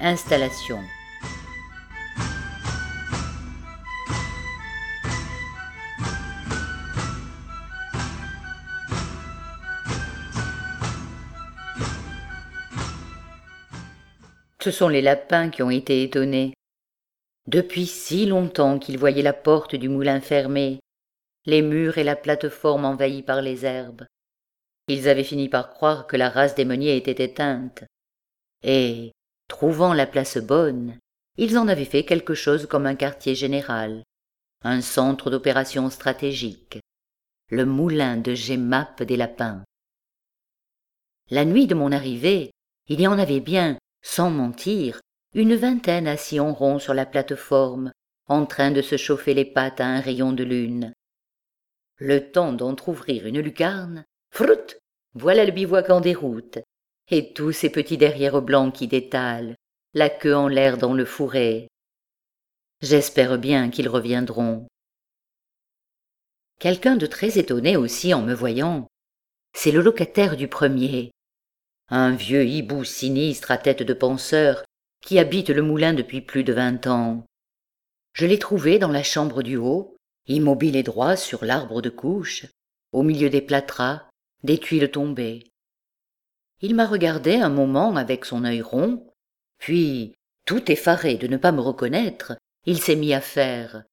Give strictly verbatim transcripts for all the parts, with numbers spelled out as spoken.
Installation. Ce sont les lapins qui ont été étonnés. Depuis si longtemps qu'ils voyaient la porte du moulin fermée, les murs et la plateforme envahis par les herbes. Ils avaient fini par croire que la race des meuniers était éteinte. Et, trouvant la place bonne, ils en avaient fait quelque chose comme un quartier général, un centre d'opération stratégique, le moulin de Gemmappe des lapins. La nuit de mon arrivée, il y en avait bien, sans mentir, une vingtaine assis en rond sur la plateforme, en train de se chauffer les pattes à un rayon de lune. Le temps d'entr'ouvrir une lucarne, frout, voilà le bivouac en déroute, et tous ces petits derrières blancs qui détalent, la queue en l'air dans le fourré. J'espère bien qu'ils reviendront. Quelqu'un de très étonné aussi en me voyant. C'est le locataire du premier, un vieux hibou sinistre à tête de penseur qui habite le moulin depuis plus de vingt ans. Je l'ai trouvé dans la chambre du haut, immobile et droit sur l'arbre de couche, au milieu des plâtras, des tuiles tombées. Il m'a regardé un moment avec son œil rond, puis, tout effaré de ne pas me reconnaître, il s'est mis à faire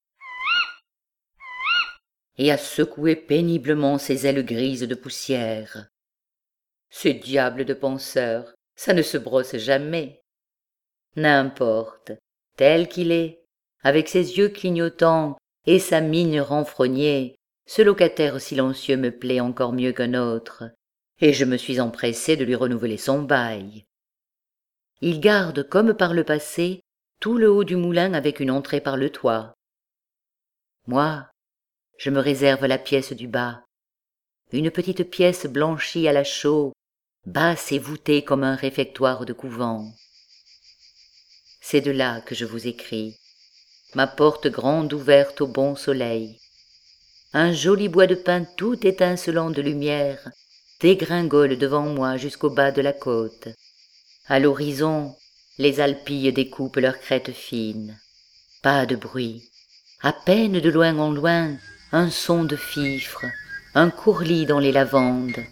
et à secouer péniblement ses ailes grises de poussière. Ce diable de penseur, ça ne se brosse jamais. N'importe, tel qu'il est, avec ses yeux clignotants et sa mine renfrognée, ce locataire silencieux me plaît encore mieux qu'un autre, et je me suis empressé de lui renouveler son bail. Il garde, comme par le passé, tout le haut du moulin avec une entrée par le toit. Moi, je me réserve la pièce du bas, une petite pièce blanchie à la chaux, basse et voûtée comme un réfectoire de couvent. C'est de là que je vous écris, ma porte grande ouverte au bon soleil. Un joli bois de pin tout étincelant de lumière dégringole devant moi jusqu'au bas de la côte. À l'horizon, les Alpilles découpent leurs crêtes fines. Pas de bruit, à peine de loin en loin, un son de fifre, un courlis dans les lavandes,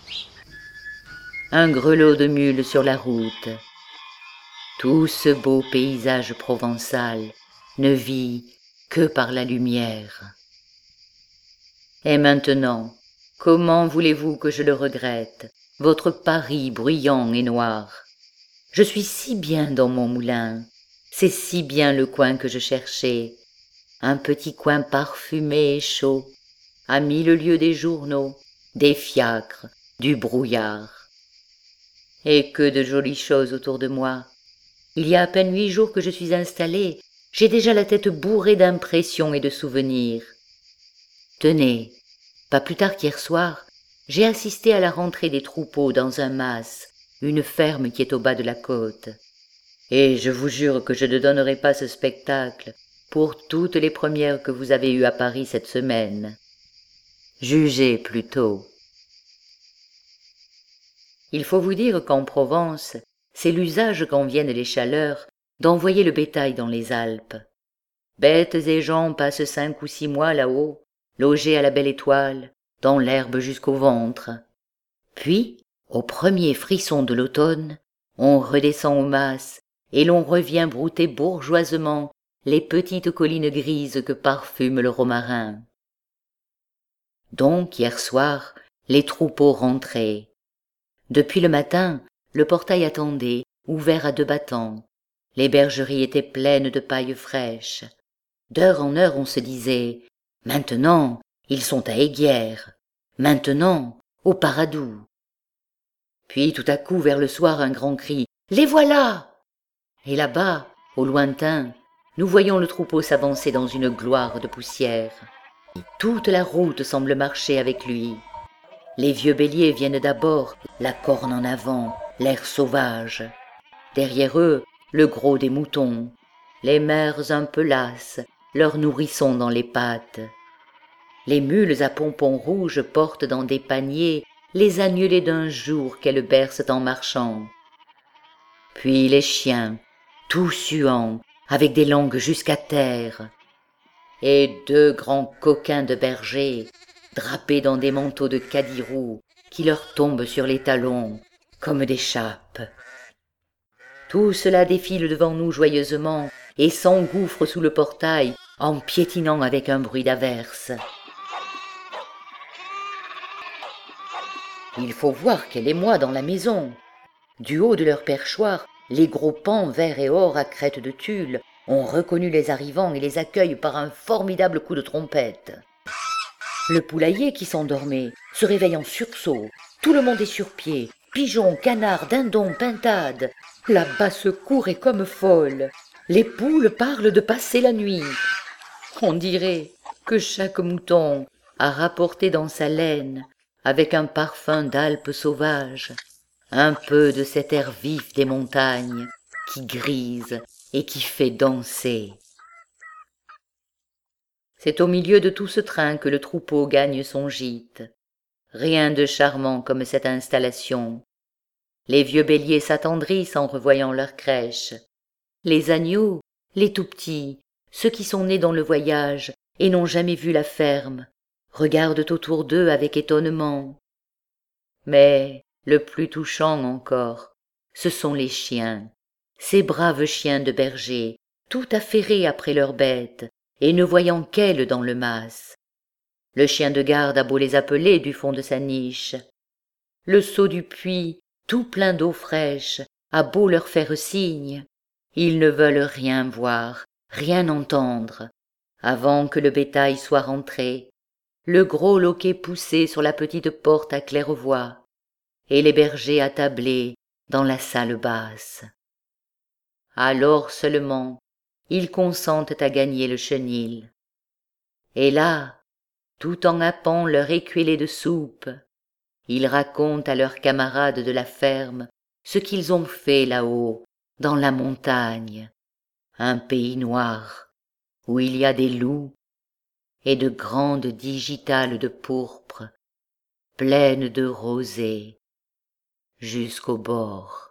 un grelot de mule sur la route. Tout ce beau paysage provençal ne vit que par la lumière. Et maintenant, comment voulez-vous que je le regrette, votre Paris bruyant et noir? Je suis si bien dans mon moulin, c'est si bien le coin que je cherchais, un petit coin parfumé et chaud, à mille lieues des journaux, des fiacres, du brouillard. Et que de jolies choses autour de moi. Il y a à peine huit jours que je suis installée, j'ai déjà la tête bourrée d'impressions et de souvenirs. Tenez, pas plus tard qu'hier soir, j'ai assisté à la rentrée des troupeaux dans un mas, une ferme qui est au bas de la côte. Et je vous jure que je ne donnerai pas ce spectacle pour toutes les premières que vous avez eues à Paris cette semaine. Jugez plutôt. Il faut vous dire qu'en Provence, c'est l'usage quand viennent les chaleurs d'envoyer le bétail dans les Alpes. Bêtes et gens passent cinq ou six mois là-haut, logés à la belle étoile, dans l'herbe jusqu'au ventre. Puis, au premier frisson de l'automne, on redescend au mas et l'on revient brouter bourgeoisement les petites collines grises que parfume le romarin. Donc, hier soir, les troupeaux rentraient. Depuis le matin, le portail attendait, ouvert à deux battants. Les bergeries étaient pleines de paille fraîche. D'heure en heure, on se disait « Maintenant, ils sont à Eyguières. Maintenant, au Paradou. » Puis tout à coup, vers le soir, un grand cri « Les voilà !» Et là-bas, au lointain, nous voyons le troupeau s'avancer dans une gloire de poussière. Et toute la route semble marcher avec lui. Les vieux béliers viennent d'abord, la corne en avant, l'air sauvage. Derrière eux, le gros des moutons, les mères un peu lasses, leurs nourrissons dans les pattes. Les mules à pompons rouges portent dans des paniers les agnelés d'un jour qu'elles bercent en marchant. Puis les chiens, tout suants, avec des langues jusqu'à terre, et deux grands coquins de bergers, drapés dans des manteaux de cadirou qui leur tombent sur les talons comme des chapes. Tout cela défile devant nous joyeusement et s'engouffre sous le portail en piétinant avec un bruit d'averse. Il faut voir quel émoi dans la maison. Du haut de leur perchoir, les gros pans verts et or à crête de tulle ont reconnu les arrivants et les accueillent par un formidable coup de trompette. Le poulailler qui s'endormait se réveille en sursaut. Tout le monde est sur pied. Pigeons, canards, dindons, pintades. La basse-cour est comme folle. Les poules parlent de passer la nuit. On dirait que chaque mouton a rapporté dans sa laine, avec un parfum d'Alpes sauvages, un peu de cet air vif des montagnes qui grise et qui fait danser. C'est au milieu de tout ce train que le troupeau gagne son gîte. Rien de charmant comme cette installation. Les vieux béliers s'attendrissent en revoyant leur crèche. Les agneaux, les tout-petits, ceux qui sont nés dans le voyage et n'ont jamais vu la ferme, regardent autour d'eux avec étonnement. Mais le plus touchant encore, ce sont les chiens, ces braves chiens de berger, tout affairés après leurs bêtes, et ne voyant qu'elles dans le mas. Le chien de garde a beau les appeler du fond de sa niche. Le seau du puits, tout plein d'eau fraîche, a beau leur faire signe, ils ne veulent rien voir, rien entendre, avant que le bétail soit rentré, le gros loquet poussé sur la petite porte à claire-voie, et les bergers attablés dans la salle basse. Alors seulement, ils consentent à gagner le chenil. Et là, tout en happant leur écuellée de soupe, ils racontent à leurs camarades de la ferme ce qu'ils ont fait là-haut, dans la montagne, un pays noir, où il y a des loups et de grandes digitales de pourpre, pleines de rosée, jusqu'au bord.